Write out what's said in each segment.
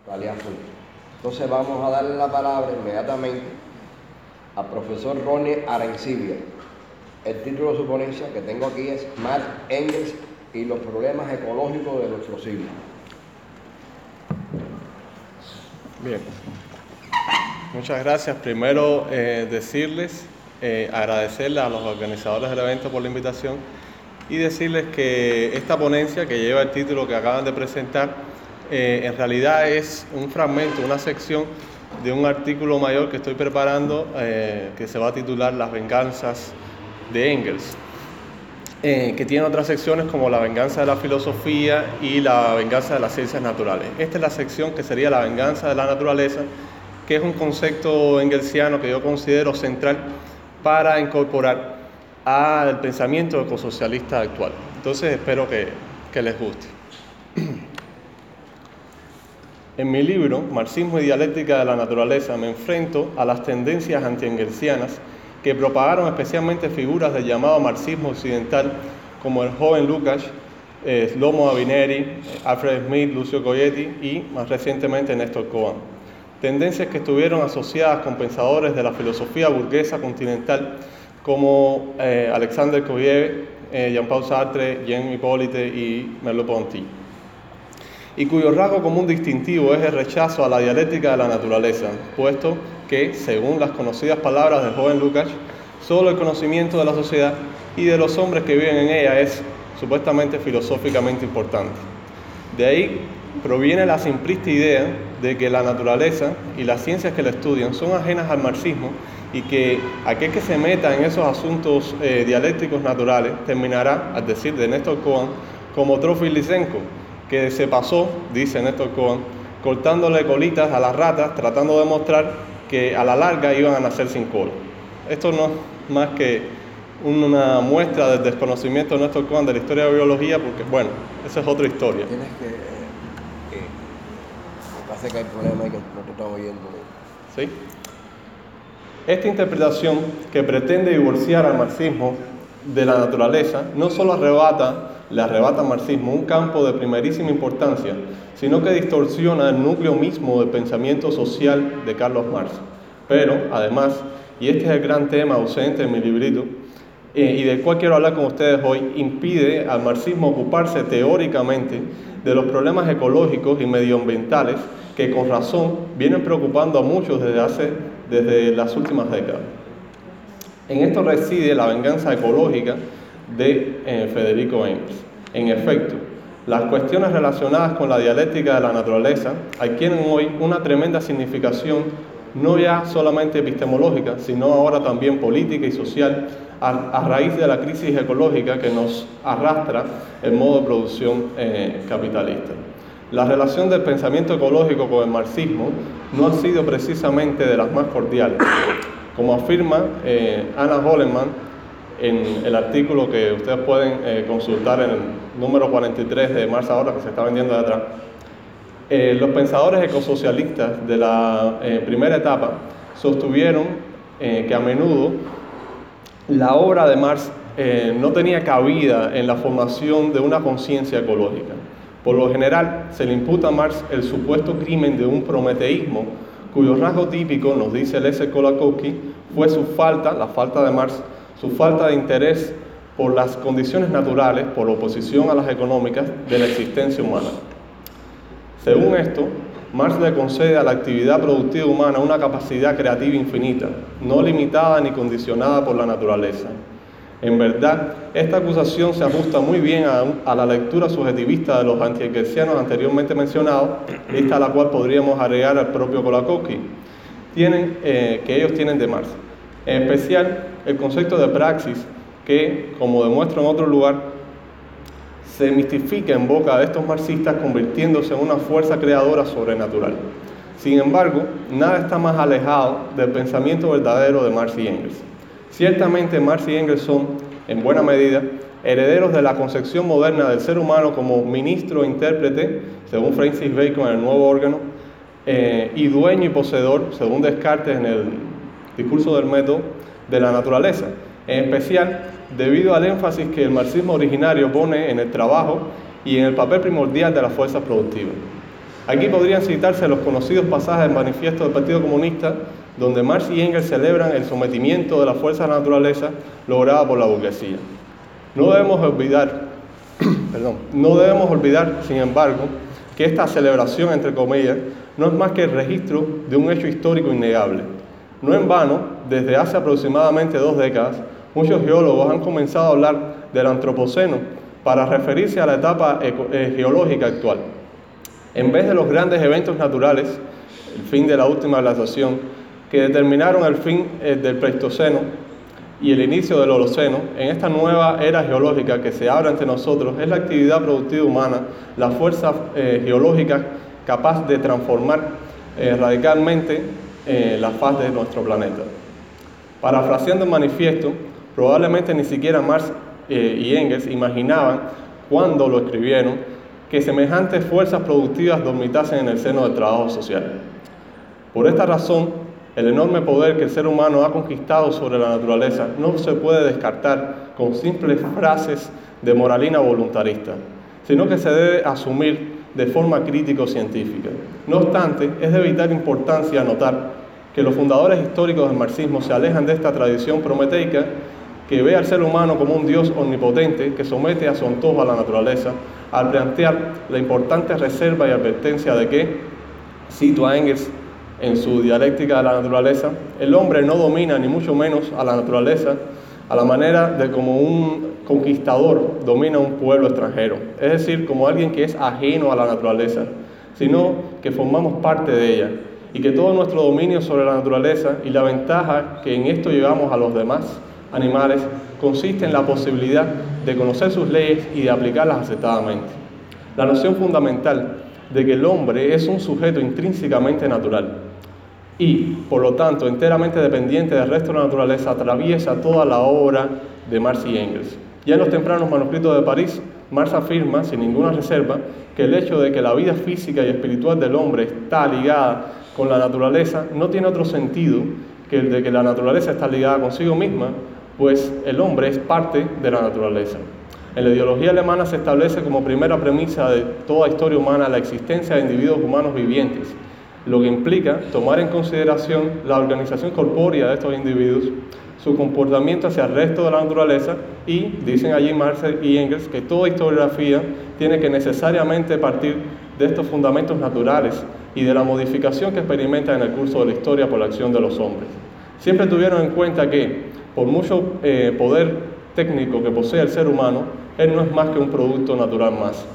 Valía azul. Entonces vamos a darle la palabra inmediatamente al profesor Ronnie Arencibia. El título de su ponencia que tengo aquí es Marx, Engels y los problemas ecológicos de nuestro siglo. Bien, muchas gracias. Primero agradecerles a los organizadores del evento por la invitación y decirles que esta ponencia que lleva el título que acaban de presentar en realidad es un fragmento, una sección de un artículo mayor que estoy preparando que se va a titular Las venganzas de Engels, que tiene otras secciones como la venganza de la filosofía y la venganza de las ciencias naturales. Esta es la sección que sería la venganza de la naturaleza, que es un concepto engelsiano que yo considero central para incorporar al pensamiento ecosocialista actual. Entonces espero que les guste. En mi libro, Marxismo y dialéctica de la naturaleza, me enfrento a las tendencias anti-engelsianas que propagaron especialmente figuras del llamado marxismo occidental, como el joven Lukács, Shlomo Avineri, Alfred Smith, Lucio Coyetti y, más recientemente, Néstor Cohen. Tendencias que estuvieron asociadas con pensadores de la filosofía burguesa continental, como Alexander Kojev, Jean-Paul Sartre, Jean Hippolyte y Merleau-Ponty, y cuyo rasgo común distintivo es el rechazo a la dialéctica de la naturaleza, puesto que, según las conocidas palabras del joven Lukács, solo el conocimiento de la sociedad y de los hombres que viven en ella es supuestamente filosóficamente importante. De ahí proviene la simplista idea de que la naturaleza y las ciencias que la estudian son ajenas al marxismo y que aquel que se meta en esos asuntos dialécticos naturales terminará, al decir de Néstor Cohen, como Trofi Lysenko, que se pasó, dice Néstor Cohen, cortándole colitas a las ratas, tratando de mostrar que a la larga iban a nacer sin cola. Esto no es más que una muestra del desconocimiento de Néstor Cohen de la historia de la biología, porque, bueno, esa es otra historia. Tienes que me parece que hay problema y que no te estás oyendo. ¿Sí? Esta interpretación que pretende divorciar al marxismo de la naturaleza no solo le arrebata al marxismo un campo de primerísima importancia, sino que distorsiona el núcleo mismo del pensamiento social de Carlos Marx. Pero, además, y este es el gran tema ausente en mi librito, y del cual quiero hablar con ustedes hoy, impide al marxismo ocuparse teóricamente de los problemas ecológicos y medioambientales que con razón vienen preocupando a muchos desde las últimas décadas. En esto reside la venganza ecológica de Federico Engels. En efecto, las cuestiones relacionadas con la dialéctica de la naturaleza adquieren hoy una tremenda significación, no ya solamente epistemológica, sino ahora también política y social, a raíz de la crisis ecológica que nos arrastra el modo de producción capitalista. La relación del pensamiento ecológico con el marxismo no ha sido precisamente de las más cordiales. Como afirma Anna Holleman en el artículo que ustedes pueden consultar en el número 43 de Marx Ahora, que se está vendiendo de atrás, los pensadores ecosocialistas de la primera etapa sostuvieron que a menudo la obra de Marx no tenía cabida en la formación de una conciencia ecológica. Por lo general, se le imputa a Marx el supuesto crimen de un prometeísmo, cuyo rasgo típico, nos dice Leszek Kolakowski, fue la falta de Marx, su falta de interés por las condiciones naturales, por oposición a las económicas, de la existencia humana. Según esto, Marx le concede a la actividad productiva humana una capacidad creativa infinita, no limitada ni condicionada por la naturaleza. En verdad, esta acusación se ajusta muy bien a la lectura subjetivista de los anti-engelsianos anteriormente mencionados, lista a la cual podríamos agregar al propio Kolakowski, que ellos tienen de Marx. En especial, el concepto de praxis, que, como demuestro en otro lugar, se mistifica en boca de estos marxistas convirtiéndose en una fuerza creadora sobrenatural. Sin embargo, nada está más alejado del pensamiento verdadero de Marx y Engels. Ciertamente Marx y Engels son, en buena medida, herederos de la concepción moderna del ser humano como ministro e intérprete, según Francis Bacon en el Nuevo Órgano, y dueño y poseedor, según Descartes en el Discurso del Método, de la naturaleza, en especial debido al énfasis que el marxismo originario pone en el trabajo y en el papel primordial de las fuerzas productivas. Aquí podrían citarse los conocidos pasajes del manifiesto del Partido Comunista, donde Marx y Engels celebran el sometimiento de la fuerza de la naturaleza lograda por la burguesía. No debemos olvidar, sin embargo, que esta celebración, entre comillas, no es más que el registro de un hecho histórico innegable. No en vano, desde hace aproximadamente 2 décadas, muchos geólogos han comenzado a hablar del antropoceno para referirse a la etapa geológica actual. En vez de los grandes eventos naturales, el fin de la última glaciación, que determinaron el fin del Pleistoceno y el inicio del Holoceno, en esta nueva era geológica que se abre ante nosotros es la actividad productiva humana, la fuerza geológica capaz de transformar radicalmente la faz de nuestro planeta. Parafraseando el manifiesto, probablemente ni siquiera Marx y Engels imaginaban, cuando lo escribieron, que semejantes fuerzas productivas dormitasen en el seno del trabajo social. Por esta razón, el enorme poder que el ser humano ha conquistado sobre la naturaleza no se puede descartar con simples frases de moralina voluntarista, sino que se debe asumir de forma crítico-científica. No obstante, es de vital importancia notar que los fundadores históricos del marxismo se alejan de esta tradición prometeica que ve al ser humano como un Dios omnipotente que somete a su antojo a la naturaleza, al plantear la importante reserva y advertencia de que, cito a Engels en su dialéctica de la naturaleza, el hombre no domina ni mucho menos a la naturaleza a la manera de como un conquistador domina un pueblo extranjero, es decir, como alguien que es ajeno a la naturaleza, sino que formamos parte de ella y que todo nuestro dominio sobre la naturaleza y la ventaja que en esto llevamos a los demás animales consiste en la posibilidad de conocer sus leyes y de aplicarlas acertadamente. La noción fundamental de que el hombre es un sujeto intrínsecamente natural y, por lo tanto, enteramente dependiente del resto de la naturaleza, atraviesa toda la obra de Marx y Engels. Ya en los tempranos manuscritos de París, Marx afirma, sin ninguna reserva, que el hecho de que la vida física y espiritual del hombre está ligada con la naturaleza no tiene otro sentido que el de que la naturaleza está ligada consigo misma, pues el hombre es parte de la naturaleza. En la ideología alemana se establece como primera premisa de toda historia humana la existencia de individuos humanos vivientes, lo que implica tomar en consideración la organización corpórea de estos individuos, su comportamiento hacia el resto de la naturaleza y, dicen allí Marx y Engels, que toda historiografía tiene que necesariamente partir de estos fundamentos naturales y de la modificación que experimenta en el curso de la historia por la acción de los hombres. Siempre tuvieron en cuenta que, por mucho poder técnico que posee el ser humano, él no es más que un producto natural más,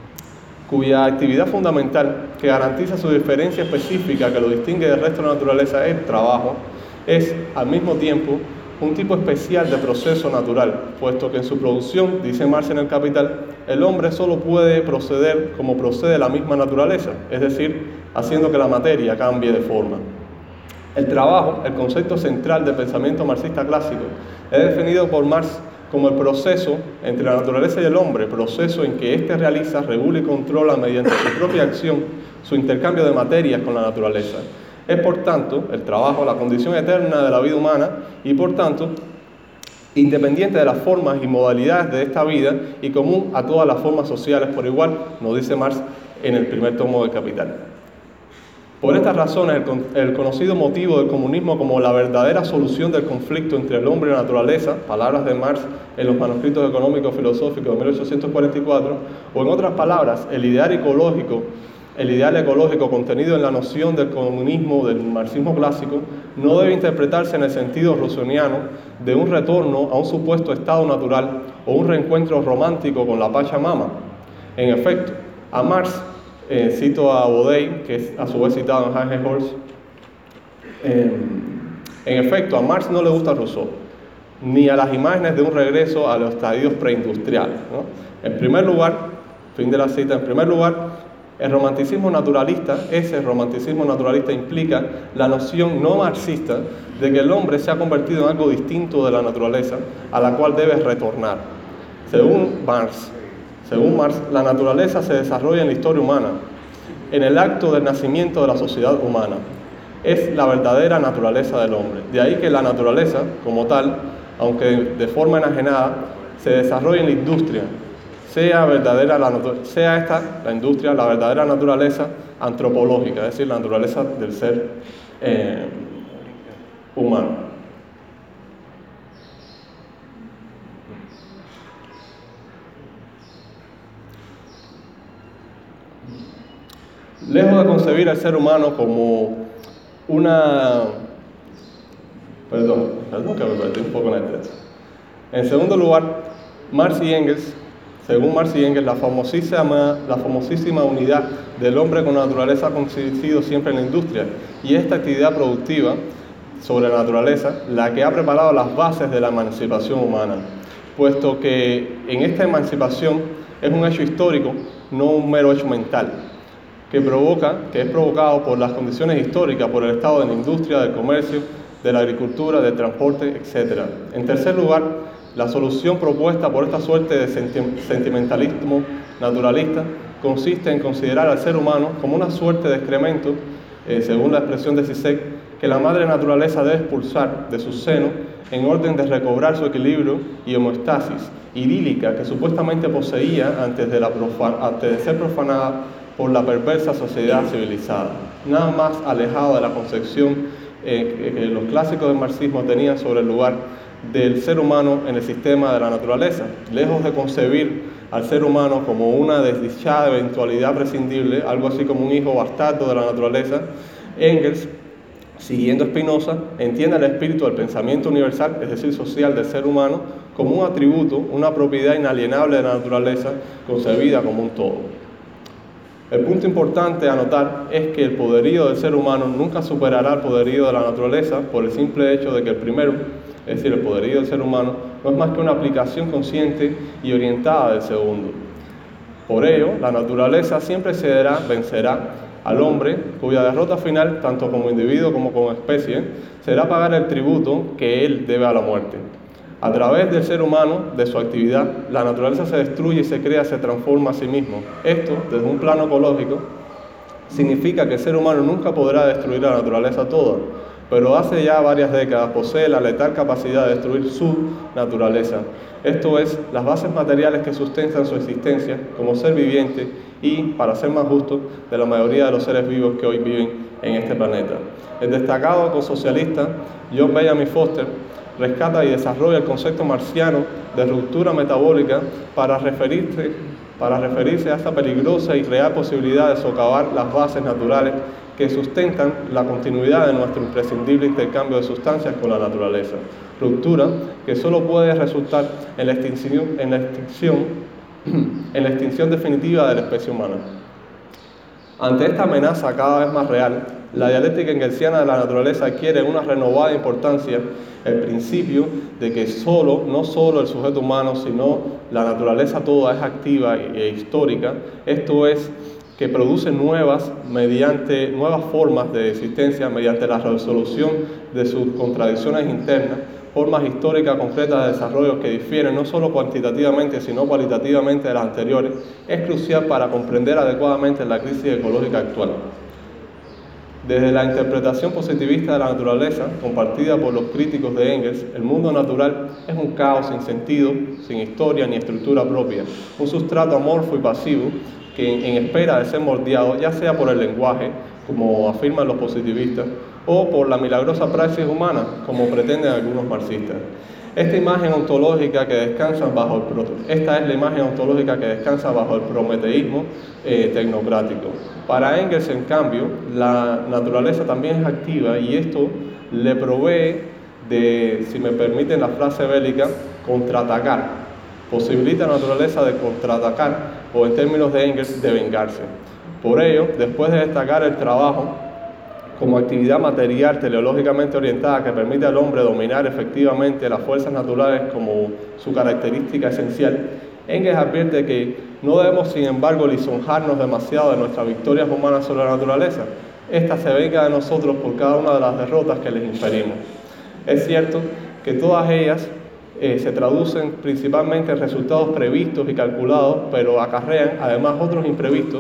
cuya actividad fundamental, que garantiza su diferencia específica que lo distingue del resto de la naturaleza, el trabajo, es al mismo tiempo un tipo especial de proceso natural, puesto que en su producción, dice Marx en el Capital, el hombre solo puede proceder como procede la misma naturaleza, es decir, haciendo que la materia cambie de forma. El trabajo, el concepto central del pensamiento marxista clásico, es definido por Marx como el proceso entre la naturaleza y el hombre, proceso en que éste realiza, regula y controla mediante su propia acción su intercambio de materias con la naturaleza. Es, por tanto, el trabajo la condición eterna de la vida humana y, por tanto, independiente de las formas y modalidades de esta vida y común a todas las formas sociales por igual, nos dice Marx en el primer tomo del Capital. Por estas razones, el conocido motivo del comunismo como la verdadera solución del conflicto entre el hombre y la naturaleza, palabras de Marx en los manuscritos económicos filosóficos de 1844, o en otras palabras, el ideal ecológico contenido en la noción del comunismo del marxismo clásico, no debe interpretarse en el sentido rousseauiano de un retorno a un supuesto estado natural o un reencuentro romántico con la Pachamama. En efecto, a Marx, cito a Baudet, que es a su vez citado en Hans Holz, en efecto, a Marx no le gusta Rousseau, ni a las imágenes de un regreso a los estadios preindustriales, ¿no? En primer lugar, fin de la cita, en primer lugar, ese romanticismo naturalista implica la noción no marxista de que el hombre se ha convertido en algo distinto de la naturaleza a la cual debe retornar. Según Marx, la naturaleza se desarrolla en la historia humana, en el acto del nacimiento de la sociedad humana. Es la verdadera naturaleza del hombre. De ahí que la naturaleza, como tal, aunque de forma enajenada, se desarrolla en la industria, sea esta la industria, la verdadera naturaleza antropológica, es decir, la naturaleza del ser humano. Lejos de concebir al ser humano como una... Perdón que me perdí un poco en el texto. En segundo lugar, según Marx y Engels, la famosísima unidad del hombre con la naturaleza ha coincidido siempre en la industria, y esta actividad productiva sobre la naturaleza la que ha preparado las bases de la emancipación humana, puesto que en esta emancipación es un hecho histórico, no un mero hecho mental, que es provocado por las condiciones históricas, por el estado de la industria, del comercio, de la agricultura, del transporte, etc. En tercer lugar, la solución propuesta por esta suerte de sentimentalismo naturalista consiste en considerar al ser humano como una suerte de excremento, según la expresión de Zizek, que la madre naturaleza debe expulsar de su seno en orden de recobrar su equilibrio y homeostasis idílica que supuestamente poseía antes de ser profanada por la perversa sociedad civilizada. Nada más alejado de la concepción que los clásicos del marxismo tenían sobre el lugar del ser humano en el sistema de la naturaleza. Lejos de concebir al ser humano como una desdichada eventualidad prescindible, algo así como un hijo bastardo de la naturaleza, Engels, siguiendo Spinoza, entiende el espíritu del pensamiento universal, es decir, social del ser humano, como un atributo, una propiedad inalienable de la naturaleza, concebida como un todo. El punto importante a notar es que el poderío del ser humano nunca superará el poderío de la naturaleza por el simple hecho de que el primero, es decir, el poderío del ser humano, no es más que una aplicación consciente y orientada del segundo. Por ello, la naturaleza siempre vencerá al hombre, cuya derrota final, tanto como individuo como como especie, será pagar el tributo que él debe a la muerte. A través del ser humano, de su actividad, la naturaleza se destruye y se crea, se transforma a sí mismo. Esto, desde un plano ecológico, significa que el ser humano nunca podrá destruir la naturaleza toda, pero hace ya varias décadas posee la letal capacidad de destruir su naturaleza. Esto es, las bases materiales que sustentan su existencia como ser viviente y, para ser más justo, de la mayoría de los seres vivos que hoy viven en este planeta. El destacado ecosocialista John Benjamin Foster rescata y desarrolla el concepto marxiano de ruptura metabólica para referirse a esta peligrosa y real posibilidad de socavar las bases naturales que sustentan la continuidad de nuestro imprescindible intercambio de sustancias con la naturaleza. Ruptura que solo puede resultar en la extinción definitiva de la especie humana. Ante esta amenaza cada vez más real, la dialéctica engelsiana de la naturaleza adquiere una renovada importancia el principio de que no solo el sujeto humano, sino la naturaleza toda es activa e histórica, esto es, que produce nuevas formas de existencia mediante la resolución de sus contradicciones internas, formas históricas concretas de desarrollo que difieren no solo cuantitativamente, sino cualitativamente de las anteriores, es crucial para comprender adecuadamente la crisis ecológica actual. Desde la interpretación positivista de la naturaleza, compartida por los críticos de Engels, el mundo natural es un caos sin sentido, sin historia ni estructura propia, un sustrato amorfo y pasivo que en espera de ser moldeado, ya sea por el lenguaje, como afirman los positivistas, o por la milagrosa praxis humana, como pretenden algunos marxistas. Esta es la imagen ontológica que descansa bajo el prometeísmo tecnocrático. Para Engels, en cambio, la naturaleza también es activa y esto le provee de, si me permiten la frase bélica, contraatacar. Posibilita a la naturaleza de contraatacar o, en términos de Engels, de vengarse. Por ello, después de destacar el trabajo como actividad material teleológicamente orientada que permite al hombre dominar efectivamente las fuerzas naturales como su característica esencial, Engels advierte que no debemos, sin embargo, lisonjarnos demasiado de nuestras victorias humanas sobre la naturaleza. Esta se venga de nosotros por cada una de las derrotas que les inferimos. Es cierto que todas ellas se traducen principalmente en resultados previstos y calculados, pero acarrean además otros imprevistos,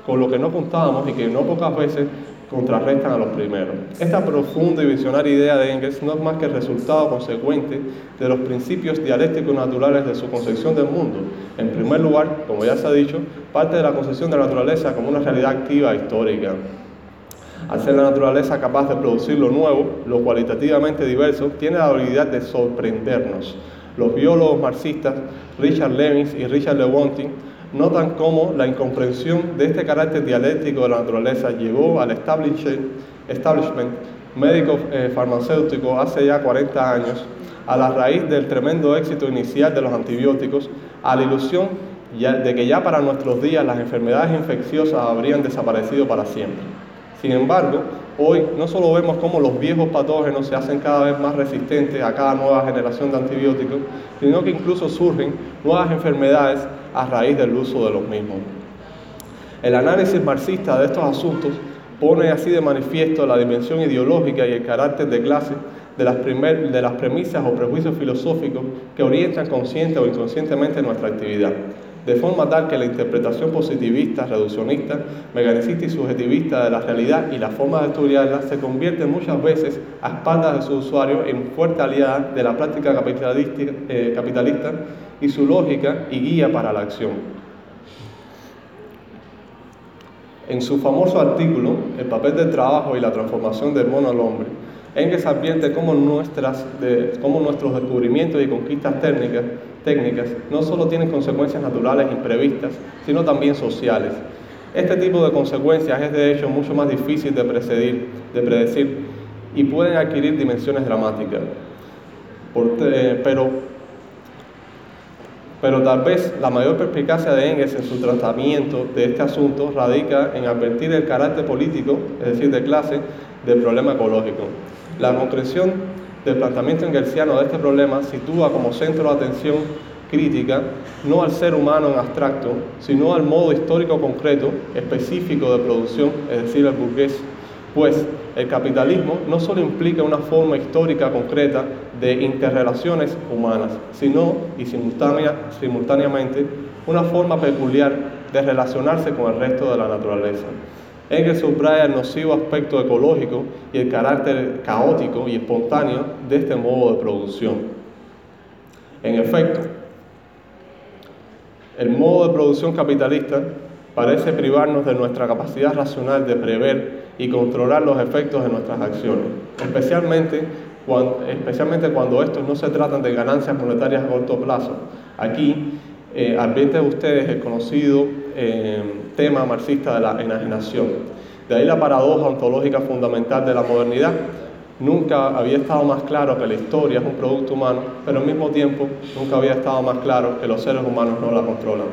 con lo que no contábamos y que no pocas veces contrarrestan a los primeros. Esta profunda y visionaria idea de Engels no es más que el resultado consecuente de los principios dialécticos naturales de su concepción del mundo. En primer lugar, como ya se ha dicho, parte de la concepción de la naturaleza como una realidad activa e histórica. Al ser la naturaleza capaz de producir lo nuevo, lo cualitativamente diverso, tiene la habilidad de sorprendernos. Los biólogos marxistas Richard Lewins y Richard Lewontin notan cómo la incomprensión de este carácter dialéctico de la naturaleza llevó al establishment médico farmacéutico hace ya 40 años, a la raíz del tremendo éxito inicial de los antibióticos, a la ilusión de que ya para nuestros días las enfermedades infecciosas habrían desaparecido para siempre. Sin embargo, hoy no solo vemos cómo los viejos patógenos se hacen cada vez más resistentes a cada nueva generación de antibióticos, sino que incluso surgen nuevas enfermedades a raíz del uso de los mismos. El análisis marxista de estos asuntos pone así de manifiesto la dimensión ideológica y el carácter de clase de las premisas o prejuicios filosóficos que orientan consciente o inconscientemente nuestra actividad, de forma tal que la interpretación positivista, reduccionista, mecanicista y subjetivista de la realidad y la forma de estudiarla se convierte muchas veces a espaldas de su usuario en fuerte aliada de la práctica capitalista y su lógica y guía para la acción. En su famoso artículo, El papel del trabajo y la transformación del mono al hombre, Engels advierte cómo nuestros descubrimientos y conquistas técnicas no solo tienen consecuencias naturales imprevistas, sino también sociales. Este tipo de consecuencias es de hecho mucho más difícil de predecir y pueden adquirir dimensiones dramáticas. Pero tal vez la mayor perspicacia de Engels en su tratamiento de este asunto radica en advertir el carácter político, es decir, de clase, del problema ecológico. La concreción del planteamiento engelsiano de este problema sitúa como centro de atención crítica no al ser humano en abstracto, sino al modo histórico concreto, específico de producción, es decir, el burgués. Pues el capitalismo no solo implica una forma histórica concreta de interrelaciones humanas, sino, y simultáneamente, una forma peculiar de relacionarse con el resto de la naturaleza. Engels subraya el nocivo aspecto ecológico y el carácter caótico y espontáneo de este modo de producción. En efecto, el modo de producción capitalista parece privarnos de nuestra capacidad racional de prever y controlar los efectos de nuestras acciones, especialmente cuando estos no se tratan de ganancias monetarias a corto plazo. Aquí advierten ustedes el conocido tema marxista de la enajenación. De ahí la paradoja ontológica fundamental de la modernidad. Nunca había estado más claro que la historia es un producto humano, pero al mismo tiempo nunca había estado más claro que los seres humanos no la controlan.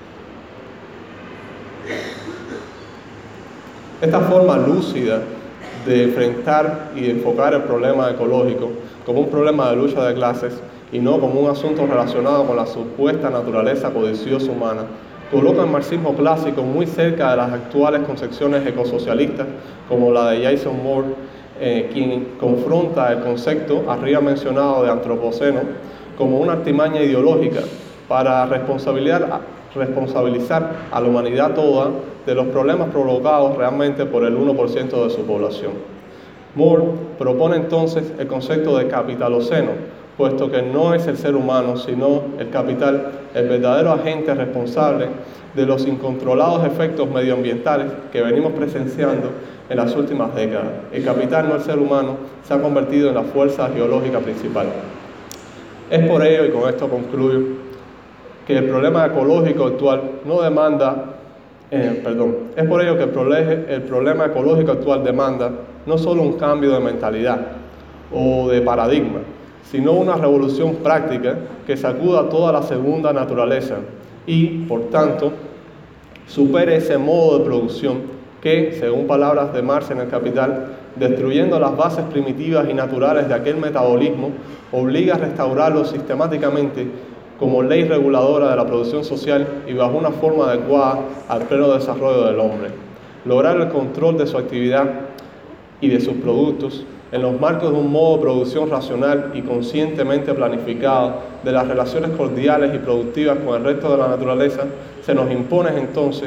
Esta forma lúcida de enfrentar y de enfocar el problema ecológico como un problema de lucha de clases y no como un asunto relacionado con la supuesta naturaleza codiciosa humana, coloca el marxismo clásico muy cerca de las actuales concepciones ecosocialistas, como la de Jason Moore, quien confronta el concepto arriba mencionado de antropoceno como una artimaña ideológica para responsabilizar a la humanidad toda de los problemas provocados realmente por el 1% de su población. Moore propone entonces el concepto de capitaloceno, puesto que no es el ser humano, sino el capital, el verdadero agente responsable de los incontrolados efectos medioambientales que venimos presenciando en las últimas décadas. El capital, no el ser humano, se ha convertido en la fuerza geológica principal. Es por ello, y con esto concluyo, que el problema ecológico actual no demanda, es por ello que el problema ecológico actual demanda no solo un cambio de mentalidad o de paradigma, sino una revolución práctica que sacuda toda la segunda naturaleza y, por tanto, supere ese modo de producción que, según palabras de Marx en El Capital, destruyendo las bases primitivas y naturales de aquel metabolismo, obliga a restaurarlo sistemáticamente como ley reguladora de la producción social y bajo una forma adecuada al pleno desarrollo del hombre. Lograr el control de su actividad y de sus productos en los marcos de un modo de producción racional y conscientemente planificado de las relaciones cordiales y productivas con el resto de la naturaleza, se nos impone entonces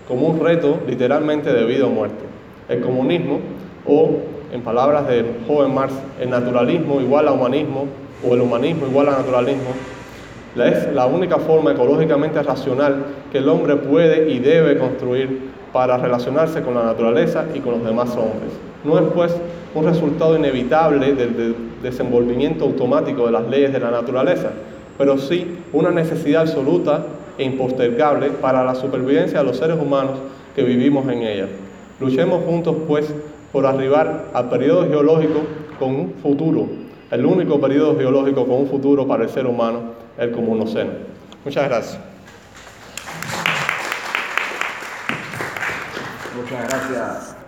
como un reto literalmente de vida o muerte. El comunismo, o en palabras del joven Marx, el naturalismo igual a humanismo, o el humanismo igual a naturalismo, es la única forma ecológicamente racional que el hombre puede y debe construir para relacionarse con la naturaleza y con los demás hombres. No es, pues, un resultado inevitable del desenvolvimiento automático de las leyes de la naturaleza, pero sí una necesidad absoluta e impostergable para la supervivencia de los seres humanos que vivimos en ella. Luchemos juntos, pues, por arribar al periodo geológico con un futuro, el único periodo geológico con un futuro para el ser humano, el Comunoceno. Muchas gracias. Muchas gracias.